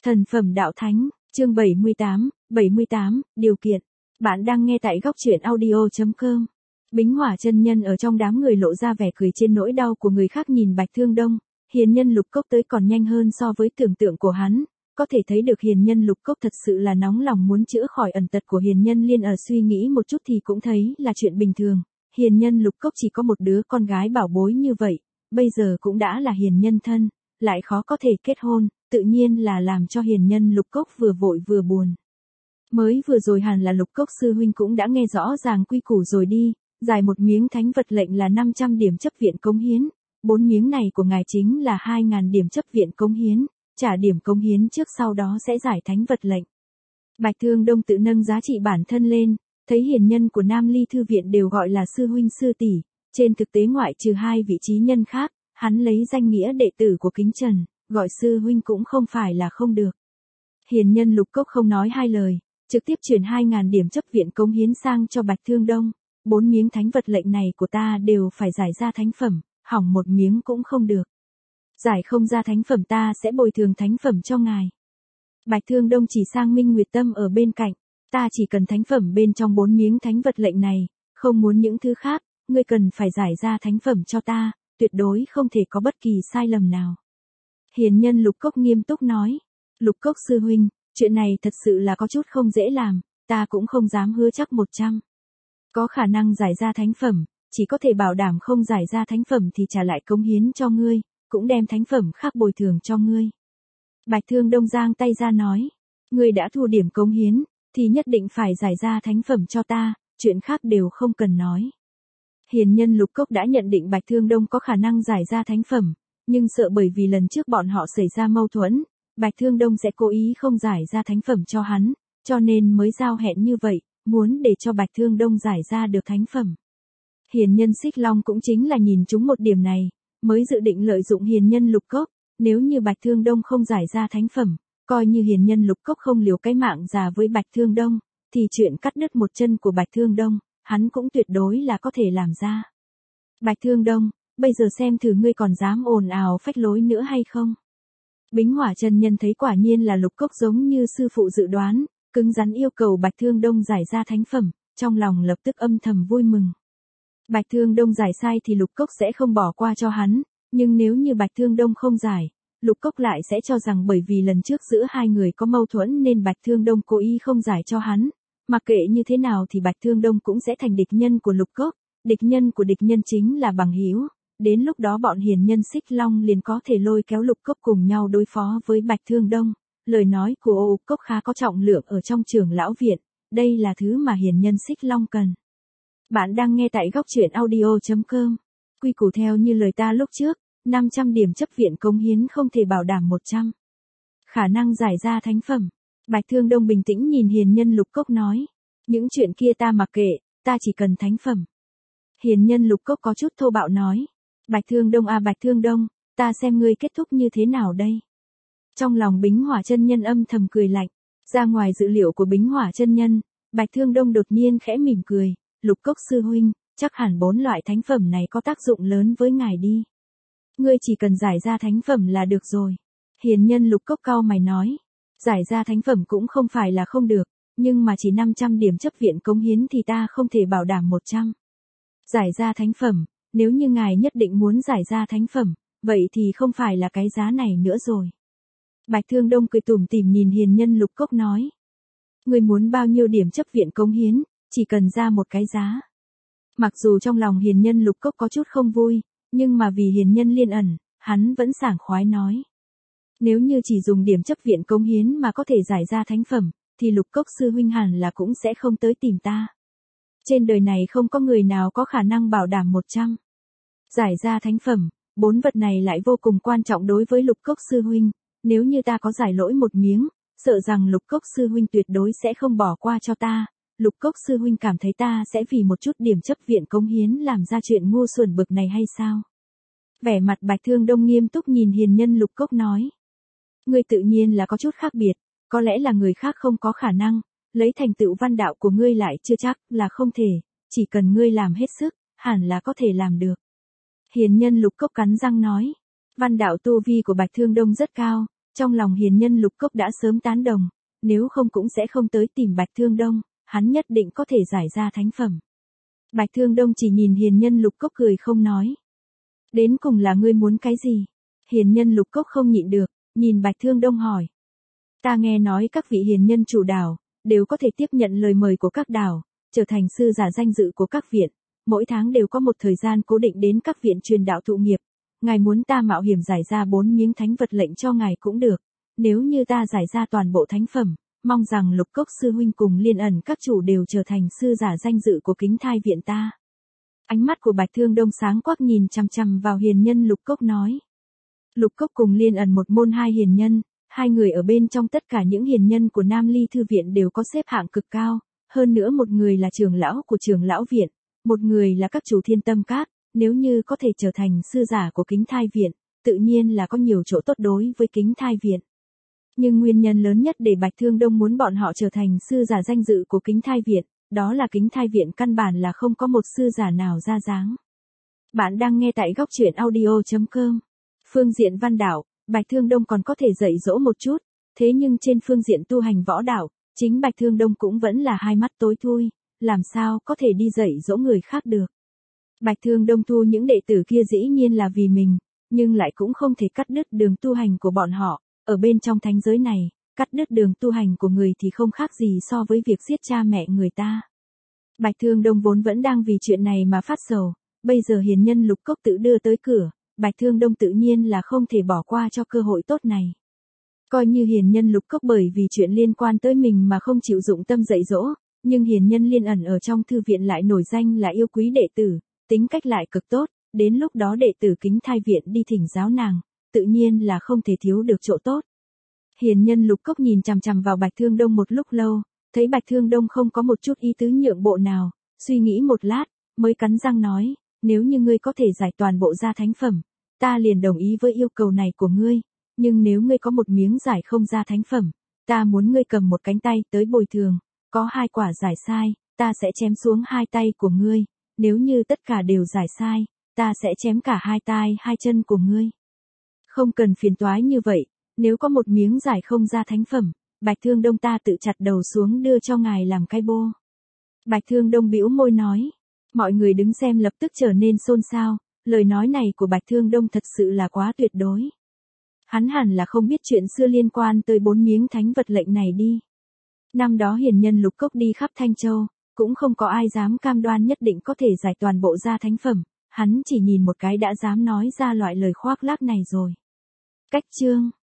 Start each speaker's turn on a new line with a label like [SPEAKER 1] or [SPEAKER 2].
[SPEAKER 1] Thần phẩm đạo thánh, chương 78, điều kiện. Bạn đang nghe tại góc truyện audio.com. Bính Hỏa chân nhân ở trong đám người lộ ra vẻ cười trên nỗi đau của người khác nhìn Bạch Thương Đông, hiền nhân Lục Cốc tới còn nhanh hơn so với tưởng tượng của hắn, có thể thấy được hiền nhân Lục Cốc thật sự là nóng lòng muốn chữa khỏi ẩn tật của hiền nhân Liên, ở suy nghĩ một chút thì cũng thấy là chuyện bình thường. Hiền nhân Lục Cốc chỉ có một đứa con gái bảo bối như vậy, bây giờ cũng đã là hiền nhân thân, lại khó có thể kết hôn, tự nhiên là làm cho hiền nhân Lục Cốc vừa vội vừa buồn. Mới vừa rồi hẳn là Lục Cốc sư huynh cũng đã nghe rõ ràng quy củ rồi đi, giải một miếng thánh vật lệnh là 500 điểm chấp viện cống hiến, 4 miếng này của ngài chính là 2.000 điểm chấp viện cống hiến, trả điểm cống hiến trước sau đó sẽ giải thánh vật lệnh. Bạch Thương Đông tự nâng giá trị bản thân lên, thấy hiền nhân của Nam Ly Thư Viện đều gọi là sư huynh sư tỷ, trên thực tế ngoại trừ hai vị trí nhân khác, hắn lấy danh nghĩa đệ tử của Kính Trần, gọi sư huynh cũng không phải là không được. Hiền nhân Lục Cốc không nói hai lời, trực tiếp chuyển 2.000 điểm chấp viện cống hiến sang cho Bạch Thương Đông, 4 miếng thánh vật lệnh này của ta đều phải giải ra thánh phẩm, hỏng một miếng cũng không được. Giải không ra thánh phẩm ta sẽ bồi thường thánh phẩm cho ngài. Bạch Thương Đông chỉ sang Minh Nguyệt Tâm ở bên cạnh, ta chỉ cần thánh phẩm bên trong 4 miếng thánh vật lệnh này, không muốn những thứ khác, ngươi cần phải giải ra thánh phẩm cho ta, tuyệt đối không thể có bất kỳ sai lầm nào. Hiền nhân Lục Cốc nghiêm túc nói, Lục Cốc sư huynh, chuyện này thật sự là có chút không dễ làm, ta cũng không dám hứa chắc 100. Có khả năng giải ra thánh phẩm, chỉ có thể bảo đảm không giải ra thánh phẩm thì trả lại cống hiến cho ngươi, cũng đem thánh phẩm khác bồi thường cho ngươi. Bạch Thương Đông giang tay ra nói, ngươi đã thu điểm cống hiến, thì nhất định phải giải ra thánh phẩm cho ta, chuyện khác đều không cần nói. Hiền nhân Lục Cốc đã nhận định Bạch Thương Đông có khả năng giải ra thánh phẩm, nhưng sợ bởi vì lần trước bọn họ xảy ra mâu thuẫn, Bạch Thương Đông sẽ cố ý không giải ra thánh phẩm cho hắn, cho nên mới giao hẹn như vậy, muốn để cho Bạch Thương Đông giải ra được thánh phẩm. Hiền nhân Xích Long cũng chính là nhìn trúng một điểm này, mới dự định lợi dụng hiền nhân Lục Cốc, nếu như Bạch Thương Đông không giải ra thánh phẩm, coi như hiền nhân Lục Cốc không liều cái mạng già với Bạch Thương Đông, thì chuyện cắt đứt một chân của Bạch Thương Đông, hắn cũng tuyệt đối là có thể làm ra. Bạch Thương Đông, bây giờ xem thử ngươi còn dám ồn ào phách lối nữa hay không. Bính Hỏa chân nhân thấy quả nhiên là Lục Cốc giống như sư phụ dự đoán, cứng rắn yêu cầu Bạch Thương Đông giải ra thánh phẩm, trong lòng lập tức âm thầm vui mừng. Bạch Thương Đông giải sai thì Lục Cốc sẽ không bỏ qua cho hắn, nhưng nếu như Bạch Thương Đông không giải, Lục Cốc lại sẽ cho rằng bởi vì lần trước giữa hai người có mâu thuẫn nên Bạch Thương Đông cố ý không giải cho hắn. Mặc kệ như thế nào thì Bạch Thương Đông cũng sẽ thành địch nhân của Lục Cốc, địch nhân của địch nhân chính là bằng hữu. Đến lúc đó bọn hiền nhân Xích Long liền có thể lôi kéo Lục Cốc cùng nhau đối phó với Bạch Thương Đông. Lời nói của Lục Cốc khá có trọng lượng ở trong Trưởng lão viện, đây là thứ mà hiền nhân Xích Long cần. Bạn đang nghe tại góc truyện audio.com. Quy củ theo như lời ta lúc trước, 500 điểm chấp viện cống hiến không thể bảo đảm 100. Khả năng giải ra thánh phẩm. Bạch Thương Đông bình tĩnh nhìn hiền nhân Lục Cốc nói, những chuyện kia ta mặc kệ, ta chỉ cần thánh phẩm. Hiền nhân Lục Cốc có chút thô bạo nói, Bạch Thương Đông à Bạch Thương Đông, ta xem ngươi kết thúc như thế nào đây. Trong lòng Bính Hỏa chân nhân âm thầm cười lạnh, ra ngoài dự liệu của Bính Hỏa chân nhân, Bạch Thương Đông đột nhiên khẽ mỉm cười, Lục Cốc sư huynh, chắc hẳn 4 loại thánh phẩm này có tác dụng lớn với ngài đi. Ngươi chỉ cần giải ra thánh phẩm là được rồi. Hiền nhân Lục Cốc cau mày nói, giải ra thánh phẩm cũng không phải là không được, nhưng mà chỉ 500 điểm chấp viện cống hiến thì ta không thể bảo đảm 100. Giải ra thánh phẩm, nếu như ngài nhất định muốn giải ra thánh phẩm, vậy thì không phải là cái giá này nữa rồi. Bạch Thương Đông cười tủm tỉm nhìn hiền nhân Lục Cốc nói, ngươi muốn bao nhiêu điểm chấp viện cống hiến, chỉ cần ra một cái giá. Mặc dù trong lòng hiền nhân Lục Cốc có chút không vui, nhưng mà vì hiền nhân Liên ẩn, hắn vẫn sảng khoái nói. Nếu như chỉ dùng điểm chấp viện cống hiến mà có thể giải ra thánh phẩm, thì Lục Cốc sư huynh hẳn là cũng sẽ không tới tìm ta. Trên đời này không có người nào có khả năng bảo đảm 100. Giải ra thánh phẩm, 4 vật này lại vô cùng quan trọng đối với Lục Cốc sư huynh, nếu như ta có giải lỗi một miếng, sợ rằng Lục Cốc sư huynh tuyệt đối sẽ không bỏ qua cho ta. Lục Cốc sư huynh cảm thấy ta sẽ vì một chút điểm chấp viện cống hiến làm ra chuyện ngu xuẩn bực này hay sao? Vẻ mặt Bạch Thương Đông nghiêm túc nhìn hiền nhân Lục Cốc nói. Ngươi tự nhiên là có chút khác biệt, có lẽ là người khác không có khả năng, lấy thành tựu văn đạo của ngươi lại chưa chắc là không thể, chỉ cần ngươi làm hết sức, hẳn là có thể làm được. Hiền nhân Lục Cốc cắn răng nói, văn đạo tu vi của Bạch Thương Đông rất cao, Trong lòng hiền nhân Lục Cốc đã sớm tán đồng, nếu không cũng sẽ không tới tìm Bạch Thương Đông, hắn nhất định có thể giải ra thánh phẩm. Bạch Thương Đông chỉ nhìn hiền nhân Lục Cốc cười không nói. Đến cùng là ngươi muốn cái gì? Hiền nhân Lục Cốc không nhịn được, nhìn Bạch Thương Đông hỏi. Ta nghe nói các vị hiền nhân chủ đảo, đều có thể tiếp nhận lời mời của các đảo, trở thành sư giả danh dự của các viện, mỗi tháng đều có một thời gian cố định đến các viện truyền đạo thụ nghiệp. Ngài muốn ta mạo hiểm giải ra 4 miếng thánh vật lệnh cho ngài cũng được, nếu như ta giải ra toàn bộ thánh phẩm, mong rằng Lục Cốc sư huynh cùng Liên Ẩn các chủ đều trở thành sư giả danh dự của Kính Thai viện ta. Ánh mắt của Bạch Thương Đông sáng quắc nhìn chằm chằm vào hiền nhân Lục Cốc nói. Lục Cốc cùng Liên Ẩn một môn hai hiền nhân, hai người ở bên trong tất cả những hiền nhân của Nam Ly Thư viện đều có xếp hạng cực cao, hơn nữa một người là trưởng lão của trưởng lão viện, một người là các chủ Thiên Tâm Các, nếu như có thể trở thành sư giả của Kính Thai viện, tự nhiên là có nhiều chỗ tốt đối với Kính Thai viện. Nhưng nguyên nhân lớn nhất để Bạch Thương Đông muốn bọn họ trở thành sư giả danh dự của Kính Thai viện, đó là Kính Thai viện căn bản là không có một sư giả nào ra dáng. Bạn đang nghe tại góc truyện audio.com. Phương diện văn đạo, Bạch Thương Đông còn có thể dạy dỗ một chút, thế nhưng trên phương diện tu hành võ đạo, chính Bạch Thương Đông cũng vẫn là hai mắt tối thui, làm sao có thể đi dạy dỗ người khác được. Bạch Thương Đông thu những đệ tử kia dĩ nhiên là vì mình, nhưng lại cũng không thể cắt đứt đường tu hành của bọn họ, ở bên trong thánh giới này, cắt đứt đường tu hành của người thì không khác gì so với việc giết cha mẹ người ta. Bạch Thương Đông vốn vẫn đang vì chuyện này mà phát sầu, bây giờ hiền nhân Lục Cốc tự đưa tới cửa, Bạch Thương Đông tự nhiên là không thể bỏ qua cho cơ hội tốt này. Coi như hiền nhân Lục Cốc bởi vì chuyện liên quan tới mình mà không chịu dụng tâm dạy dỗ, nhưng hiền nhân Liên Ẩn ở trong thư viện lại nổi danh là yêu quý đệ tử, tính cách lại cực tốt, đến lúc đó đệ tử Kính Thai viện đi thỉnh giáo nàng, tự nhiên là không thể thiếu được chỗ tốt. Hiền nhân Lục Cốc nhìn chằm chằm vào Bạch Thương Đông một lúc lâu, thấy Bạch Thương Đông không có một chút ý tứ nhượng bộ nào, suy nghĩ một lát, mới cắn răng nói, nếu như ngươi có thể giải toàn bộ ra thánh phẩm, ta liền đồng ý với yêu cầu này của ngươi, nhưng nếu ngươi có một miếng giải không ra thánh phẩm, ta muốn ngươi cầm một cánh tay tới bồi thường, có 2 quả giải sai, ta sẽ chém xuống 2 tay của ngươi, nếu như tất cả đều giải sai, ta sẽ chém cả 2 tay 2 chân của ngươi. Không cần phiền toái như vậy, nếu có một miếng giải không ra thánh phẩm, Bạch Thương Đông ta tự chặt đầu xuống đưa cho ngài làm cái bô. Bạch Thương Đông bĩu môi nói, mọi người đứng xem lập tức trở nên xôn xao, lời nói này của Bạch Thương Đông thật sự là quá tuyệt đối. Hắn hẳn là không biết chuyện xưa liên quan tới 4 miếng thánh vật lệnh này đi. Năm đó hiền nhân Lục Cốc đi khắp Thanh Châu, cũng không có ai dám cam đoan nhất định có thể giải toàn bộ ra thánh phẩm, hắn chỉ nhìn một cái đã dám nói ra loại lời khoác lác này rồi. Cách chương